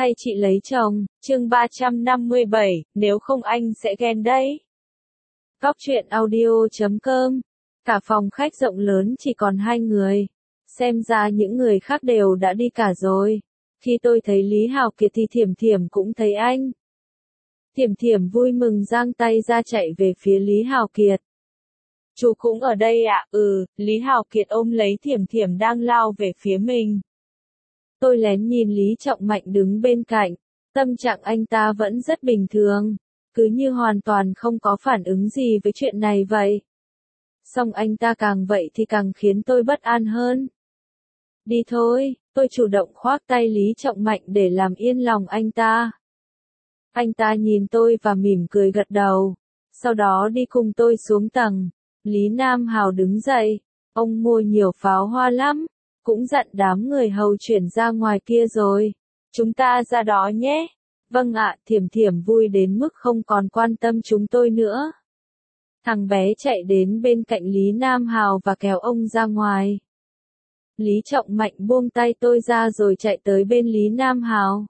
hay chị lấy chồng, chương 357, nếu không anh sẽ ghen đấy. Góc truyện audio.com. Cả phòng khách rộng lớn chỉ còn hai người. Xem ra những người khác đều đã đi cả rồi. Khi tôi thấy Lý Hào Kiệt thì Thiểm Thiểm cũng thấy anh. Thiểm Thiểm vui mừng giang tay ra chạy về phía Lý Hào Kiệt. Chú cũng ở đây ạ? Lý Hào Kiệt ôm lấy Thiểm Thiểm đang lao về phía mình. Tôi lén nhìn Lý Trọng Mạnh đứng bên cạnh, tâm trạng anh ta vẫn rất bình thường, cứ như hoàn toàn không có phản ứng gì với chuyện này vậy. Song anh ta càng vậy thì càng khiến tôi bất an hơn. Đi thôi, tôi chủ động khoác tay Lý Trọng Mạnh để làm yên lòng anh ta. Anh ta nhìn tôi và mỉm cười gật đầu, sau đó đi cùng tôi xuống tầng. Lý Nam Hào đứng dậy, ông mua nhiều pháo hoa lắm, cũng dặn đám người hầu chuyển ra ngoài kia rồi. Chúng ta ra đó nhé. Vâng ạ, Thiểm Thiểm vui đến mức không còn quan tâm chúng tôi nữa. Thằng bé chạy đến bên cạnh Lý Nam Hào và kéo ông ra ngoài. Lý Trọng Mạnh buông tay tôi ra rồi chạy tới bên Lý Nam Hào.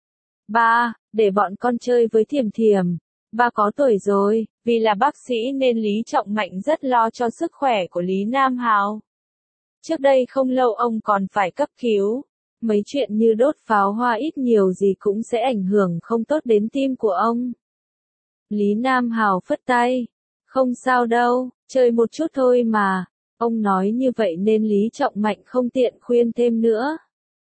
Ba, để bọn con chơi với Thiểm Thiểm. Ba có tuổi rồi, vì là bác sĩ nên Lý Trọng Mạnh rất lo cho sức khỏe của Lý Nam Hào. Trước đây không lâu ông còn phải cấp cứu. Mấy chuyện như đốt pháo hoa ít nhiều gì cũng sẽ ảnh hưởng không tốt đến tim của ông. Lý Nam Hào phất tay. Không sao đâu, chơi một chút thôi mà. Ông nói như vậy nên Lý Trọng Mạnh không tiện khuyên thêm nữa.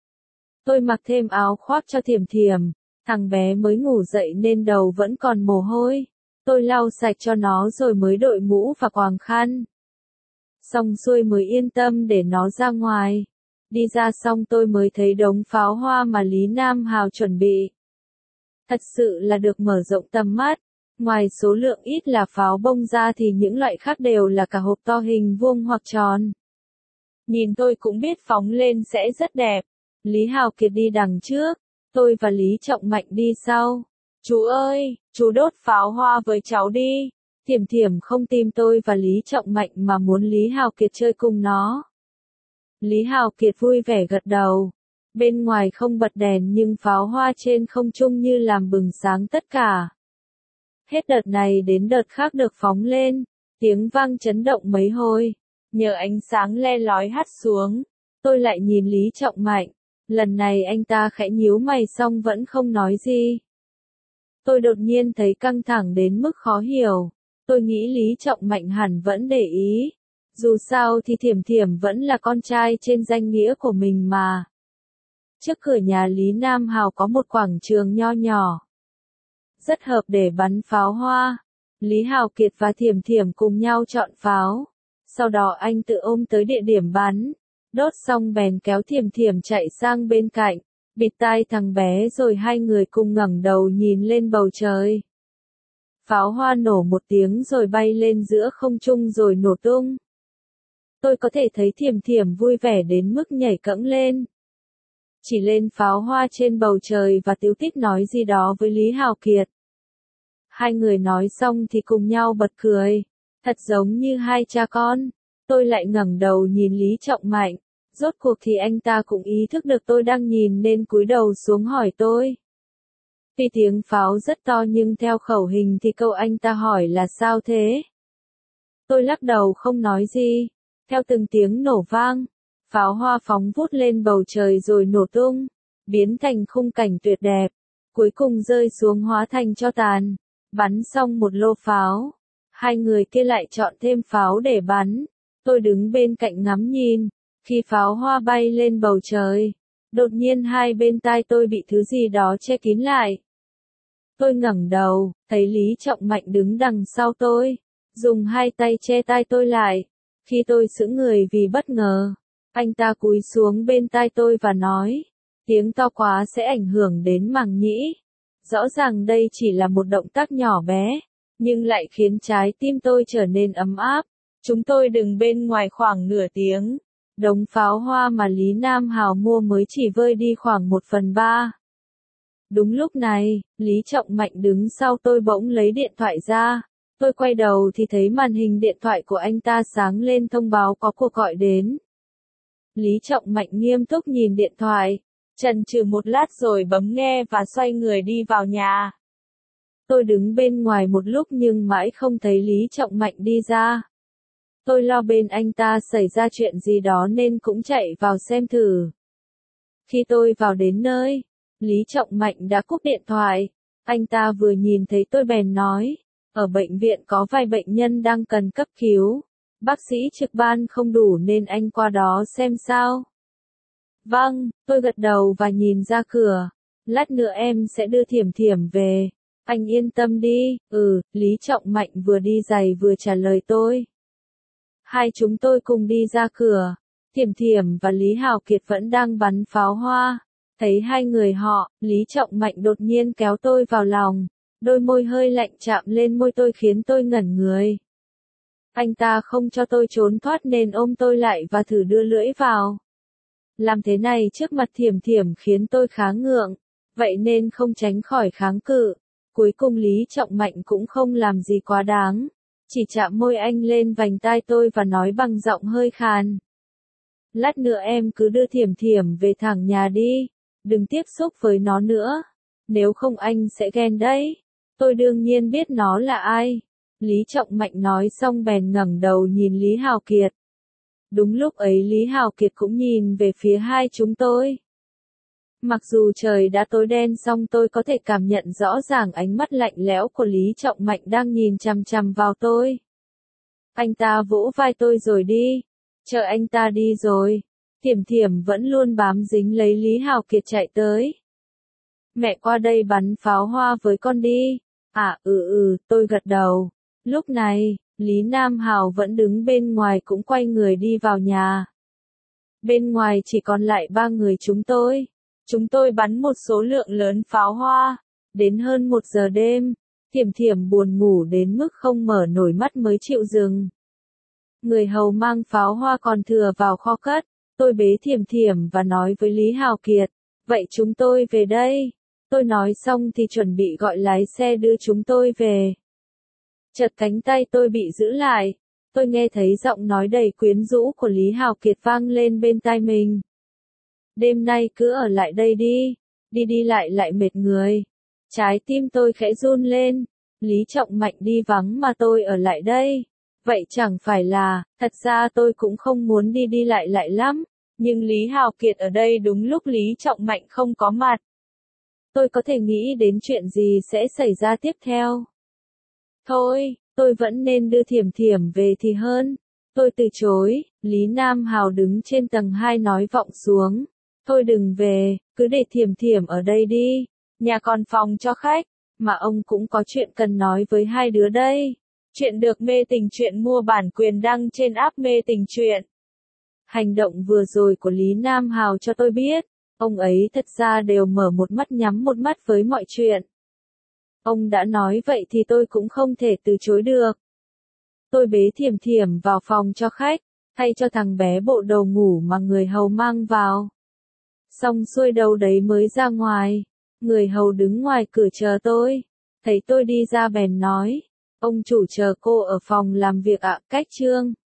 Tôi mặc thêm áo khoác cho Thiểm Thiểm. Thằng bé mới ngủ dậy nên đầu vẫn còn mồ hôi. Tôi lau sạch cho nó rồi mới đội mũ và quàng khăn. Xong xuôi mới yên tâm để nó ra ngoài. Đi ra xong tôi mới thấy đống pháo hoa mà Lý Nam Hào chuẩn bị. Thật sự là được mở rộng tầm mắt. Ngoài số lượng ít là pháo bông ra thì những loại khác đều là cả hộp to hình vuông hoặc tròn. Nhìn tôi cũng biết phóng lên sẽ rất đẹp. Lý Hào Kiệt đi đằng trước, tôi và Lý Trọng Mạnh đi sau. Chú ơi, chú đốt pháo hoa với cháu đi. Thiểm Thiểm không tìm tôi và Lý Trọng Mạnh mà muốn Lý Hào Kiệt chơi cùng nó. Lý Hào Kiệt vui vẻ gật đầu. Bên ngoài không bật đèn nhưng pháo hoa trên không trung như làm bừng sáng tất cả. Hết đợt này đến đợt khác được phóng lên, tiếng vang chấn động mấy hồi. Nhờ ánh sáng le lói hắt xuống, tôi lại nhìn Lý Trọng Mạnh. Lần này anh ta khẽ nhíu mày xong vẫn không nói gì. Tôi đột nhiên thấy căng thẳng đến mức khó hiểu. Tôi nghĩ Lý Trọng Mạnh hẳn vẫn để ý. Dù sao thì Thiểm Thiểm vẫn là con trai trên danh nghĩa của mình mà. Trước cửa nhà Lý Nam Hào có một quảng trường nho nhỏ. Rất hợp để bắn pháo hoa. Lý Hào Kiệt và Thiểm Thiểm cùng nhau chọn pháo. Sau đó anh tự ôm tới địa điểm bắn. Đốt xong bèn kéo Thiểm Thiểm chạy sang bên cạnh, bịt tai thằng bé rồi hai người cùng ngẩng đầu nhìn lên bầu trời. Pháo hoa nổ một tiếng rồi bay lên giữa không trung rồi nổ tung. Tôi có thể thấy Thiểm Thiểm vui vẻ đến mức nhảy cẫng lên. Chỉ lên pháo hoa trên bầu trời và tíu tít nói gì đó với Lý Hào Kiệt. Hai người nói xong thì cùng nhau bật cười. Thật giống như hai cha con. Tôi lại ngẩng đầu nhìn Lý Trọng Mạnh. Rốt cuộc thì anh ta cũng ý thức được tôi đang nhìn nên cúi đầu xuống hỏi tôi. Tuy tiếng pháo rất to nhưng theo khẩu hình thì câu anh ta hỏi là sao thế? Tôi lắc đầu không nói gì. Theo từng tiếng nổ vang, pháo hoa phóng vút lên bầu trời rồi nổ tung, biến thành khung cảnh tuyệt đẹp. Cuối cùng rơi xuống hóa thành tro tàn. Bắn xong một lô pháo. Hai người kia lại chọn thêm pháo để bắn. Tôi đứng bên cạnh ngắm nhìn. Khi pháo hoa bay lên bầu trời, đột nhiên hai bên tai tôi bị thứ gì đó che kín lại. Tôi ngẩng đầu, thấy Lý Trọng Mạnh đứng đằng sau tôi, dùng hai tay che tai tôi lại. Khi tôi sững người vì bất ngờ, anh ta cúi xuống bên tai tôi và nói, tiếng to quá sẽ ảnh hưởng đến màng nhĩ. Rõ ràng đây chỉ là một động tác nhỏ bé, nhưng lại khiến trái tim tôi trở nên ấm áp. Chúng tôi đứng bên ngoài khoảng nửa tiếng. Đống pháo hoa mà Lý Nam Hào mua mới chỉ vơi đi khoảng 1/3. Đúng lúc này, Lý Trọng Mạnh đứng sau tôi bỗng lấy điện thoại ra. Tôi quay đầu thì thấy màn hình điện thoại của anh ta sáng lên thông báo có cuộc gọi đến. Lý Trọng Mạnh nghiêm túc nhìn điện thoại. chần chừ một lát rồi bấm nghe và xoay người đi vào nhà. Tôi đứng bên ngoài một lúc nhưng mãi không thấy Lý Trọng Mạnh đi ra. Tôi lo bên anh ta xảy ra chuyện gì đó nên cũng chạy vào xem thử. Khi tôi vào đến nơi, Lý Trọng Mạnh đã cúp điện thoại. Anh ta vừa nhìn thấy tôi bèn nói, ở bệnh viện có vài bệnh nhân đang cần cấp cứu. Bác sĩ trực ban không đủ nên anh qua đó xem sao. Vâng, tôi gật đầu và nhìn ra cửa. Lát nữa em sẽ đưa Thiểm Thiểm về. Anh yên tâm đi. Lý Trọng Mạnh vừa đi giày vừa trả lời tôi. Hai chúng tôi cùng đi ra cửa. Thiểm Thiểm và Lý Hào Kiệt vẫn đang bắn pháo hoa. Thấy hai người họ, Lý Trọng Mạnh đột nhiên kéo tôi vào lòng. Đôi môi hơi lạnh chạm lên môi tôi khiến tôi ngẩn người. Anh ta không cho tôi trốn thoát nên ôm tôi lại và thử đưa lưỡi vào. Làm thế này trước mặt Thiểm Thiểm khiến tôi khá ngượng, vậy nên không tránh khỏi kháng cự. Cuối cùng Lý Trọng Mạnh cũng không làm gì quá đáng, chỉ chạm môi anh lên vành tai tôi và nói bằng giọng hơi khàn. Lát nữa em cứ đưa Thiểm Thiểm về thẳng nhà đi, đừng tiếp xúc với nó nữa, nếu không anh sẽ ghen đấy. Tôi đương nhiên biết nó là ai. Lý Trọng Mạnh nói xong bèn ngẩng đầu nhìn Lý Hào Kiệt. Đúng lúc ấy Lý Hào Kiệt cũng nhìn về phía hai chúng tôi. Mặc dù trời đã tối đen song tôi có thể cảm nhận rõ ràng ánh mắt lạnh lẽo của Lý Trọng Mạnh đang nhìn chằm chằm vào tôi. Anh ta vỗ vai tôi rồi đi. Chờ anh ta đi rồi. Thiểm Thiểm vẫn luôn bám dính lấy Lý Hào Kiệt chạy tới. Mẹ qua đây bắn pháo hoa với con đi. Tôi gật đầu. Lúc này, Lý Nam Hào vẫn đứng bên ngoài cũng quay người đi vào nhà. Bên ngoài chỉ còn lại ba người chúng tôi. Chúng tôi bắn một số lượng lớn pháo hoa. Đến hơn 1 giờ đêm, Thiểm Thiểm buồn ngủ đến mức không mở nổi mắt mới chịu dừng. Người hầu mang pháo hoa còn thừa vào kho cất. Tôi bế Thiểm Thiểm và nói với Lý Hào Kiệt, vậy chúng tôi về đây. Tôi nói xong thì chuẩn bị gọi lái xe đưa chúng tôi về. Chợt cánh tay tôi bị giữ lại. Tôi nghe thấy giọng nói đầy quyến rũ của Lý Hào Kiệt vang lên bên tai mình. Đêm nay cứ ở lại đây đi. Đi đi lại lại mệt người. Trái tim tôi khẽ run lên. Lý Trọng Mạnh đi vắng mà tôi ở lại đây. Vậy chẳng phải là, thật ra tôi cũng không muốn đi đi lại lại lắm. Nhưng Lý Hào Kiệt ở đây đúng lúc Lý Trọng Mạnh không có mặt. Tôi có thể nghĩ đến chuyện gì sẽ xảy ra tiếp theo. Thôi, tôi vẫn nên đưa Thiểm Thiểm về thì hơn. Tôi từ chối. Lý Nam Hào đứng trên tầng 2 nói vọng xuống. Thôi đừng về, cứ để Thiểm Thiểm ở đây đi. Nhà còn phòng cho khách, mà ông cũng có chuyện cần nói với hai đứa đây. Chuyện được Mê Tình Truyện mua bản quyền đăng trên app Mê Tình Truyện. Hành động vừa rồi của Lý Nam Hào cho tôi biết, ông ấy thật ra đều mở một mắt nhắm một mắt với mọi chuyện. Ông đã nói vậy thì tôi cũng không thể từ chối được. Tôi bế Thiểm Thiểm vào phòng cho khách, thay cho thằng bé bộ đồ ngủ mà người hầu mang vào. Xong xuôi đâu đấy mới ra ngoài. Người hầu đứng ngoài cửa chờ tôi. Thấy tôi đi ra bèn nói, ông chủ chờ cô ở phòng làm việc ạ. Cách Trương.